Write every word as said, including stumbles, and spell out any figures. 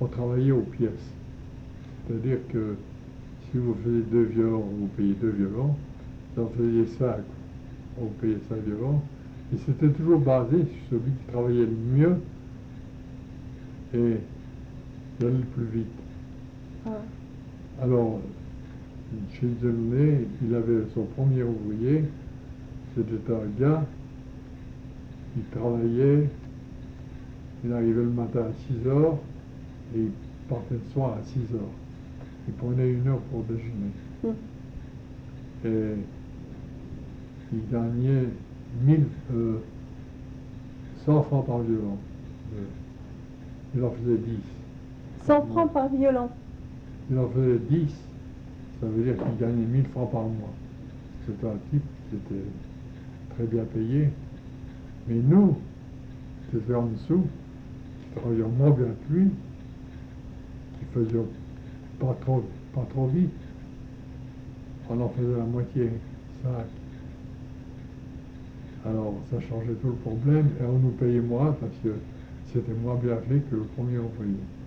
on travaillait aux pièces. C'est-à-dire que si vous faisiez deux violons, vous payez deux violons. Si vous faisiez cinq, on payait cinq violons. Et c'était toujours basé sur celui qui travaillait le mieux et qui allait le plus vite. Ah. Alors, chez Delaunay, il avait son premier ouvrier, c'était un gars, il travaillait, il arrivait le matin à six heures et il partait le soir à six heures. Il prenait une heure pour déjeuner. Mm. Et il gagnait mille, euh, cent francs par violon. Euh, il en faisait dix. cent francs par violon. Il en faisait dix, ça veut dire qu'il gagnait mille francs par mois. C'était un type qui était très bien payé. Mais nous, qui étions en dessous, qui travaillions moins bien que lui, qui faisions pas trop, pas trop vite, on en faisait la moitié, cinq. Alors ça changeait tout le problème et on nous payait moins parce que c'était moins bien fait que le premier ouvrier.